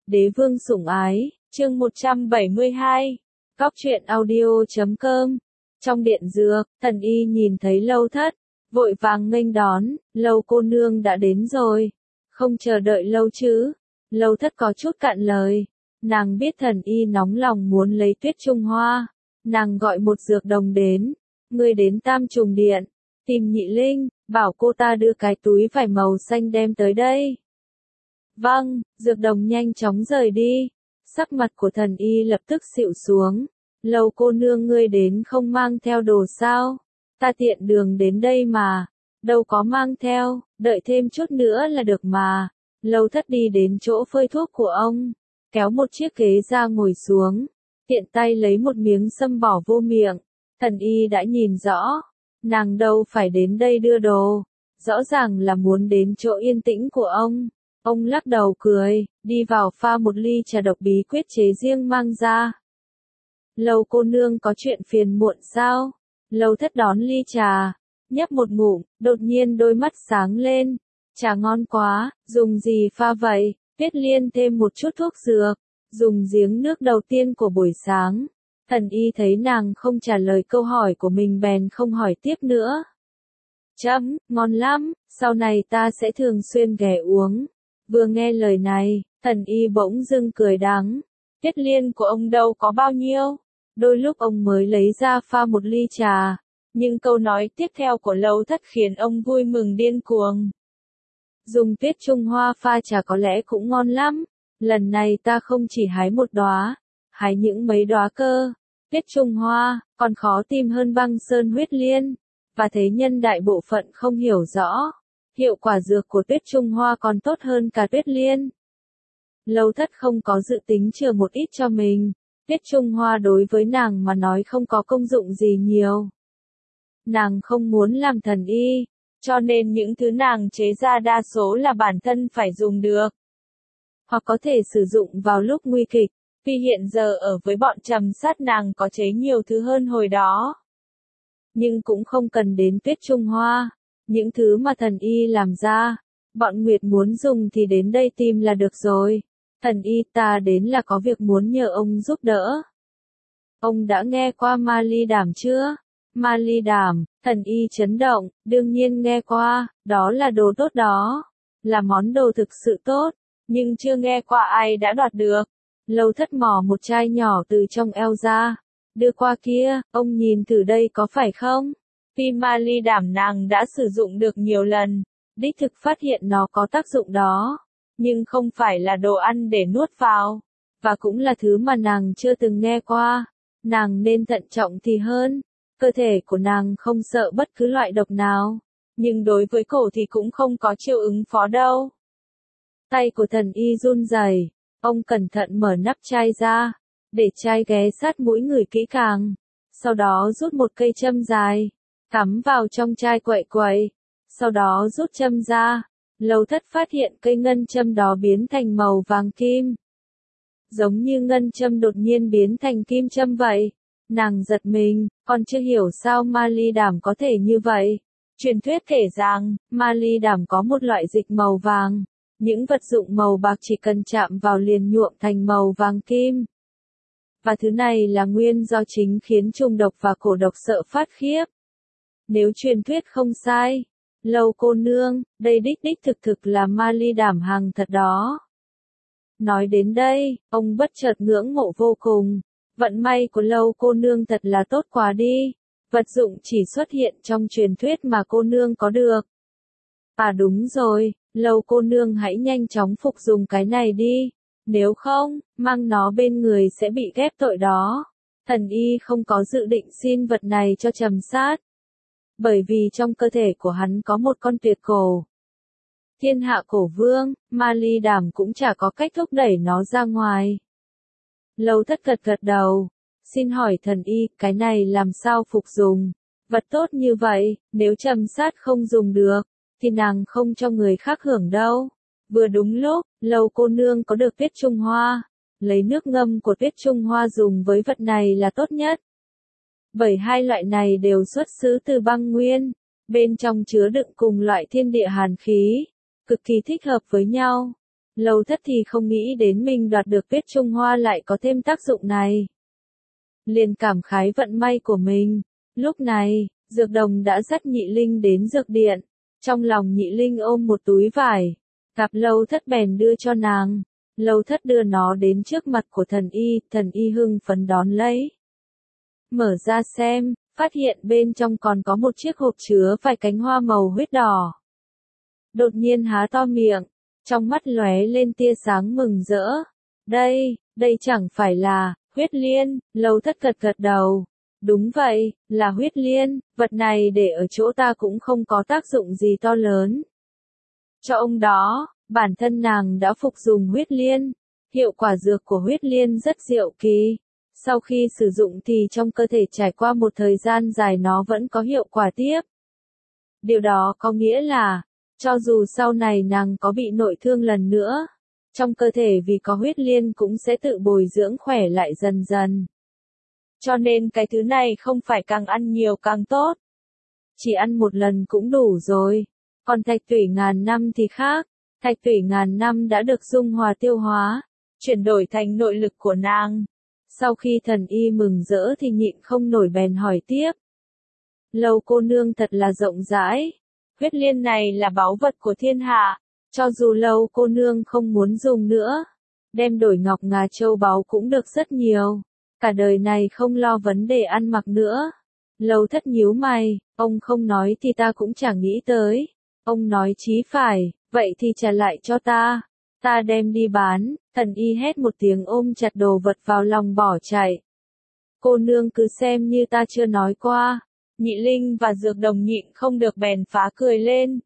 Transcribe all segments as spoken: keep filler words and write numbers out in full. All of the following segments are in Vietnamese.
Đế vương sủng ái, chương một trăm bảy mươi hai, Góc truyện audio chấm com. Trong điện dược, Thần Y nhìn thấy Lâu Thất, vội vàng nghênh đón, Lâu cô nương đã đến rồi, không chờ đợi lâu chứ. Lâu Thất có chút cạn lời, nàng biết Thần Y nóng lòng muốn lấy Tuyết Trung Hoa, nàng gọi một dược đồng đến, ngươi đến Tam Trùng Điện, tìm Nhị Linh, bảo cô ta đưa cái túi vải màu xanh đem tới đây. Vâng, dược đồng nhanh chóng rời đi, sắc mặt của Thần Y lập tức xịu xuống. Lâu cô nương ngươi đến không mang theo đồ sao? Ta tiện đường đến đây mà, đâu có mang theo, đợi thêm chút nữa là được mà. Lâu Thất đi đến chỗ phơi thuốc của ông, kéo một chiếc ghế ra ngồi xuống, tiện tay lấy một miếng sâm bỏ vô miệng. Thần Y đã nhìn rõ, nàng đâu phải đến đây đưa đồ, rõ ràng là muốn đến chỗ yên tĩnh của ông. Ông lắc đầu cười, đi vào pha một ly trà độc bí quyết chế riêng mang ra. Lâu cô nương có chuyện phiền muộn sao? Lâu Thất đón ly trà, nhấp một ngụm, đột nhiên đôi mắt sáng lên. Trà ngon quá, dùng gì pha vậy? Tuyết Liên thêm một chút thuốc dược, dùng giếng nước đầu tiên của buổi sáng. Thần Y thấy nàng không trả lời câu hỏi của mình bèn không hỏi tiếp nữa. Chấm, ngon lắm, sau này ta sẽ thường xuyên ghé uống. Vừa nghe lời này, Thần Y bỗng dưng cười đắng. Tuyết Liên của ông đâu có bao nhiêu? Đôi lúc ông mới lấy ra pha một ly trà, nhưng câu nói tiếp theo của Lâu Thất khiến ông vui mừng điên cuồng. Dùng Tuyết Trung Hoa pha trà có lẽ cũng ngon lắm, lần này ta không chỉ hái một đóa, hái những mấy đóa cơ. Tuyết Trung Hoa, còn khó tìm hơn Băng Sơn Huyết Liên, và thế nhân đại bộ phận không hiểu rõ, hiệu quả dược của Tuyết Trung Hoa còn tốt hơn cả Tuyết Liên. Lâu Thất không có dự tính chừa một ít cho mình. Tuyết Trung Hoa đối với nàng mà nói không có công dụng gì nhiều. Nàng không muốn làm thần y, cho nên những thứ nàng chế ra đa số là bản thân phải dùng được. Hoặc có thể sử dụng vào lúc nguy kịch, vì hiện giờ ở với bọn Trầm Sát nàng có chế nhiều thứ hơn hồi đó. Nhưng cũng không cần đến Tuyết Trung Hoa, những thứ mà thần y làm ra, bọn Nguyệt muốn dùng thì đến đây tìm là được rồi. Thần Y ta đến là có việc muốn nhờ ông giúp đỡ. Ông đã nghe qua ma ly đảm chưa? Ma ly đảm, Thần Y chấn động, đương nhiên nghe qua, đó là đồ tốt đó. Là món đồ thực sự tốt, nhưng chưa nghe qua ai đã đoạt được. Lâu Thất mò một chai nhỏ từ trong eo ra, đưa qua kia, ông nhìn thử đây có phải không? Vì ma ly đảm nàng đã sử dụng được nhiều lần, đích thực phát hiện nó có tác dụng đó. Nhưng không phải là đồ ăn để nuốt vào, và cũng là thứ mà nàng chưa từng nghe qua. Nàng nên thận trọng thì hơn, cơ thể của nàng không sợ bất cứ loại độc nào, nhưng đối với cổ thì cũng không có chiêu ứng phó đâu. Tay của Thần Y run rẩy, ông cẩn thận mở nắp chai ra, để chai ghé sát mũi người kỹ càng, sau đó rút một cây châm dài, cắm vào trong chai quậy quậy, sau đó rút châm ra. Lâu Thất phát hiện cây ngân châm đó biến thành màu vàng kim. Giống như ngân châm đột nhiên biến thành kim châm vậy. Nàng giật mình, còn chưa hiểu sao ma ly đảm có thể như vậy. Truyền thuyết kể rằng, ma ly đảm có một loại dịch màu vàng. Những vật dụng màu bạc chỉ cần chạm vào liền nhuộm thành màu vàng kim. Và thứ này là nguyên do chính khiến trùng độc và cổ độc sợ phát khiếp. Nếu truyền thuyết không sai, Lâu cô nương, đây đích đích thực thực là ma ly đảm hàng thật đó. Nói đến đây, ông bất chợt ngưỡng mộ vô cùng. Vận may của Lâu cô nương thật là tốt quá đi. Vật dụng chỉ xuất hiện trong truyền thuyết mà cô nương có được. À đúng rồi, Lâu cô nương hãy nhanh chóng phục dùng cái này đi. Nếu không, mang nó bên người sẽ bị ghép tội đó. Thần Y không có dự định xin vật này cho Trầm Sát. Bởi vì trong cơ thể của hắn có một con tuyệt cổ. Thiên hạ cổ vương, ma ly đảm cũng chả có cách thúc đẩy nó ra ngoài. Lâu Thất gật gật đầu. Xin hỏi Thần Y, cái này làm sao phục dùng? Vật tốt như vậy, nếu Trầm Sát không dùng được, thì nàng không cho người khác hưởng đâu. Vừa đúng lúc, Lâu cô nương có được Tuyết Trung Hoa. Lấy nước ngâm của Tuyết Trung Hoa dùng với vật này là tốt nhất. Bởi hai loại này đều xuất xứ từ băng nguyên, bên trong chứa đựng cùng loại thiên địa hàn khí, cực kỳ thích hợp với nhau. Lâu Thất thì không nghĩ đến mình đoạt được Tuyết Trung Hoa lại có thêm tác dụng này. Liền cảm khái vận may của mình. Lúc này, Dược Đồng đã dắt Nhị Linh đến dược điện. Trong lòng Nhị Linh ôm một túi vải. Gặp Lâu Thất bèn đưa cho nàng. Lâu Thất đưa nó đến trước mặt của thần y, thần y hưng phấn đón lấy. Mở ra xem, phát hiện bên trong còn có một chiếc hộp chứa vài cánh hoa màu huyết đỏ. Đột nhiên há to miệng, trong mắt lóe lên tia sáng mừng rỡ. Đây, đây chẳng phải là huyết liên. Lâu Thất gật gật đầu. Đúng vậy, là huyết liên, vật này để ở chỗ ta cũng không có tác dụng gì to lớn. Cho ông đó, bản thân nàng đã phục dùng huyết liên. Hiệu quả dược của huyết liên rất diệu kỳ. Sau khi sử dụng thì trong cơ thể trải qua một thời gian dài nó vẫn có hiệu quả tiếp. Điều đó có nghĩa là, cho dù sau này nàng có bị nội thương lần nữa, trong cơ thể vì có huyết liên cũng sẽ tự bồi dưỡng khỏe lại dần dần. Cho nên cái thứ này không phải càng ăn nhiều càng tốt. Chỉ ăn một lần cũng đủ rồi. Còn thạch tủy ngàn năm thì khác. Thạch tủy ngàn năm đã được dung hòa tiêu hóa, chuyển đổi thành nội lực của nàng. Sau khi thần y mừng rỡ thì nhịn không nổi bèn hỏi tiếp. Lâu cô nương thật là rộng rãi. Huyết liên này là báu vật của thiên hạ. Cho dù lâu cô nương không muốn dùng nữa, đem đổi ngọc ngà châu báu cũng được rất nhiều. Cả đời này không lo vấn đề ăn mặc nữa. Lâu Thất nhíu mày, ông không nói thì ta cũng chẳng nghĩ tới. Ông nói chí phải, vậy thì trả lại cho ta. Ta đem đi bán. Thần y hét một tiếng ôm chặt đồ vật vào lòng bỏ chạy. Cô nương cứ xem như ta chưa nói qua. Nhị Linh và Dược Đồng nhịn không được bèn phá cười lên.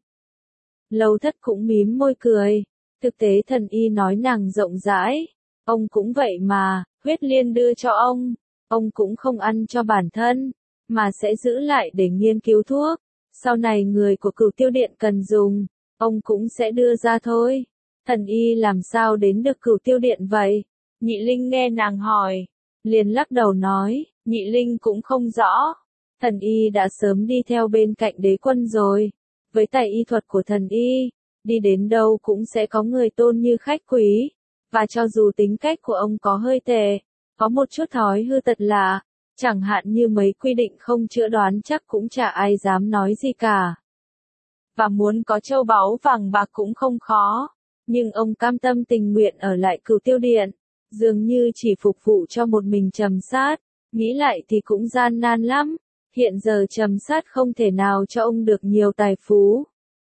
Lâu Thất cũng mím môi cười. Thực tế thần y nói nàng rộng rãi. Ông cũng vậy mà, huyết liên đưa cho ông. Ông cũng không ăn cho bản thân, mà sẽ giữ lại để nghiên cứu thuốc. Sau này người của Cửu Tiêu Điện cần dùng, ông cũng sẽ đưa ra thôi. Thần y làm sao đến được Cửu Tiêu Điện vậy? Nhị Linh nghe nàng hỏi, liền lắc đầu nói, Nhị Linh cũng không rõ. Thần y đã sớm đi theo bên cạnh đế quân rồi. Với tài y thuật của thần y, đi đến đâu cũng sẽ có người tôn như khách quý. Và cho dù tính cách của ông có hơi tệ, có một chút thói hư tật lạ, chẳng hạn như mấy quy định không chữa đoán chắc cũng chả ai dám nói gì cả. Và muốn có châu báu vàng bạc cũng không khó. Nhưng ông cam tâm tình nguyện ở lại Cửu Tiêu Điện, dường như chỉ phục vụ cho một mình Trầm Sát. Nghĩ lại thì cũng gian nan lắm. Hiện giờ Trầm Sát không thể nào cho ông được nhiều tài phú.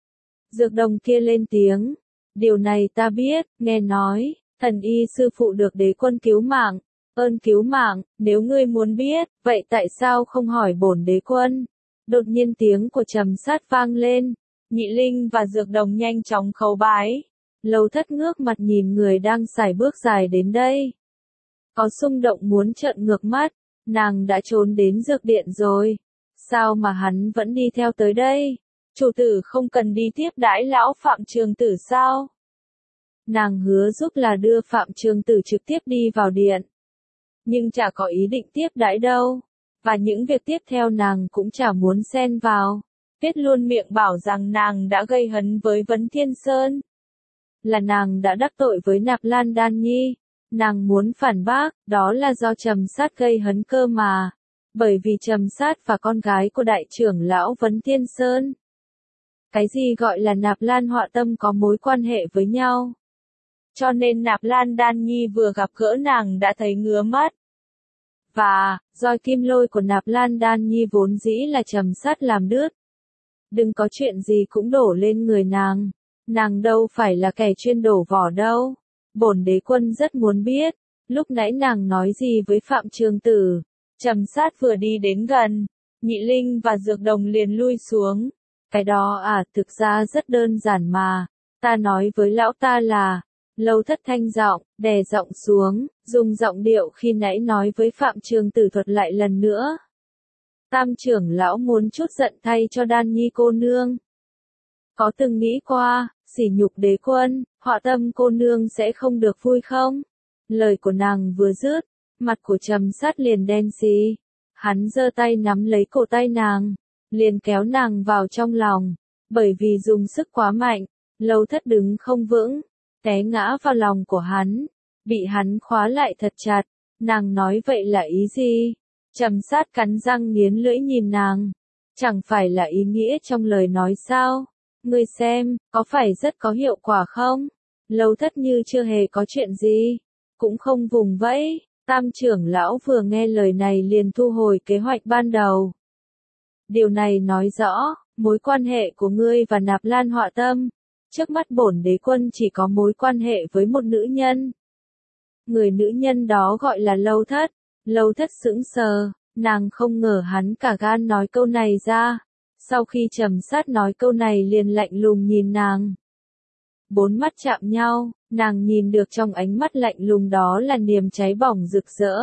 Dược Đồng kia lên tiếng. Điều này ta biết, nghe nói, thần y sư phụ được đế quân cứu mạng. Ơn cứu mạng, nếu ngươi muốn biết, vậy tại sao không hỏi bổn đế quân? Đột nhiên tiếng của Trầm Sát vang lên. Nhị Linh và Dược Đồng nhanh chóng khấu bái. Lâu Thất ngước mặt nhìn người đang sải bước dài đến đây. Có xung động muốn trợn ngược mắt. Nàng đã trốn đến dược điện rồi. Sao mà hắn vẫn đi theo tới đây? Chủ tử không cần đi tiếp đãi lão Phạm Trường Tử sao? Nàng hứa giúp là đưa Phạm Trường Tử trực tiếp đi vào điện. Nhưng chả có ý định tiếp đãi đâu. Và những việc tiếp theo nàng cũng chả muốn xen vào. Viết luôn miệng bảo rằng nàng đã gây hấn với Vấn Thiên Sơn. Là nàng đã đắc tội với Nạp Lan Đan Nhi. Nàng muốn phản bác, đó là do Trầm Sát gây hấn cơ mà. Bởi vì Trầm Sát và con gái của đại trưởng lão Vấn Thiên Sơn. Cái gì gọi là Nạp Lan Họa Tâm có mối quan hệ với nhau. Cho nên Nạp Lan Đan Nhi vừa gặp gỡ nàng đã thấy ngứa mắt. Và, roi kim lôi của Nạp Lan Đan Nhi vốn dĩ là Trầm Sát làm đứt. Đừng có chuyện gì cũng đổ lên người nàng. Nàng đâu phải là kẻ chuyên đổ vỏ đâu. Bổn đế quân rất muốn biết, lúc nãy nàng nói gì với Phạm Trường Tử. Trầm Sát vừa đi đến gần, Nhị Linh và Dược Đồng liền lui xuống. Cái đó à, thực ra rất đơn giản mà. Ta nói với lão ta là, Lâu Thất thanh giọng, đè giọng xuống, dùng giọng điệu khi nãy nói với Phạm Trường Tử thuật lại lần nữa. Tam trưởng lão muốn chút giận thay cho Đan Nhi cô nương. Có từng nghĩ qua, sỉ nhục đế quân, Họa Tâm cô nương sẽ không được vui không? Lời của nàng vừa dứt, mặt của Trầm Sát liền đen xì. Hắn giơ tay nắm lấy cổ tay nàng, liền kéo nàng vào trong lòng. Bởi vì dùng sức quá mạnh, Lâu Thất đứng không vững, té ngã vào lòng của hắn, bị hắn khóa lại thật chặt. Nàng nói vậy là ý gì? Trầm Sát cắn răng nghiến lưỡi nhìn nàng. Chẳng phải là ý nghĩa trong lời nói sao? Ngươi xem, có phải rất có hiệu quả không? Lâu Thất như chưa hề có chuyện gì, cũng không vùng vẫy. Tam trưởng lão vừa nghe lời này liền thu hồi kế hoạch ban đầu. Điều này nói rõ, mối quan hệ của ngươi và Nạp Lan Họa Tâm, trước mắt bổn đế quân chỉ có mối quan hệ với một nữ nhân. Người nữ nhân đó gọi là Lâu Thất. Lâu Thất sững sờ, nàng không ngờ hắn cả gan nói câu này ra. Sau khi Trầm Sát nói câu này liền lạnh lùng nhìn nàng. Bốn mắt chạm nhau, nàng nhìn được trong ánh mắt lạnh lùng đó là niềm cháy bỏng rực rỡ.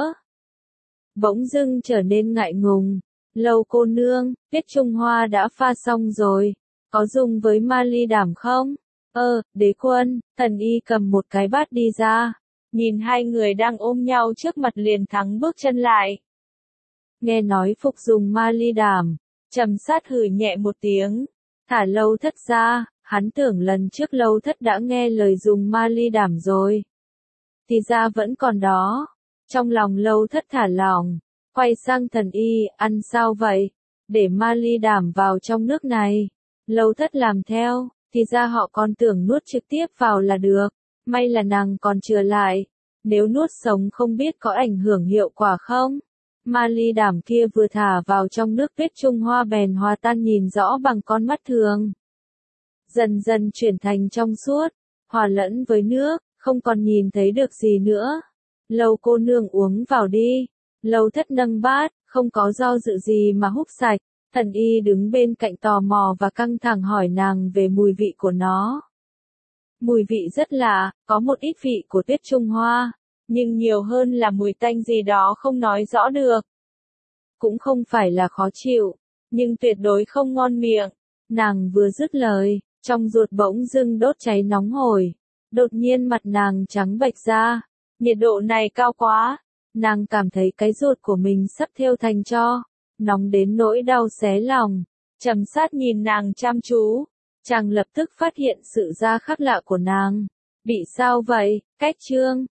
Bỗng dưng trở nên ngại ngùng. Lâu cô nương, Tiết Trung Hoa đã pha xong rồi, có dùng với ma ly đảm không? Ơ, đế quân, Thần Y cầm một cái bát đi ra, nhìn hai người đang ôm nhau trước mặt liền thắng bước chân lại. Nghe nói phục dùng ma ly đảm, Trầm Sát hừ nhẹ một tiếng, thả Lâu Thất ra, hắn tưởng lần trước Lâu Thất đã nghe lời dùng ma ly đảm rồi. Thì ra vẫn còn đó, trong lòng Lâu Thất thả lỏng. Quay sang Thần Y, ăn sao vậy? Để ma ly đảm vào trong nước này. Lâu Thất làm theo, thì ra họ còn tưởng nuốt trực tiếp vào là được. May là nàng còn chừa lại. Nếu nuốt sống không biết có ảnh hưởng hiệu quả không? Ma ly đảm kia vừa thả vào trong nước Tiết Trung Hoa bèn hòa tan nhìn rõ bằng con mắt thường. Dần dần chuyển thành trong suốt, hòa lẫn với nước, không còn nhìn thấy được gì nữa. Lâu cô nương uống vào đi. Lâu Thất nâng bát, không có do dự gì mà húp sạch. Thần Y đứng bên cạnh tò mò và căng thẳng hỏi nàng về mùi vị của nó. Mùi vị rất lạ, có một ít vị của Tiết Trung Hoa, nhưng nhiều hơn là mùi tanh gì đó không nói rõ được. Cũng không phải là khó chịu, nhưng tuyệt đối không ngon miệng. Nàng vừa dứt lời, trong ruột bỗng dưng đốt cháy nóng hổi. Đột nhiên mặt nàng trắng bệch ra, nhiệt độ này cao quá. Nàng cảm thấy cái ruột của mình sắp thiêu thành tro, nóng đến nỗi đau xé lòng. Trầm Sát nhìn nàng chăm chú, chàng lập tức phát hiện sự ra khác lạ của nàng. Bị sao vậy, Cách Trương?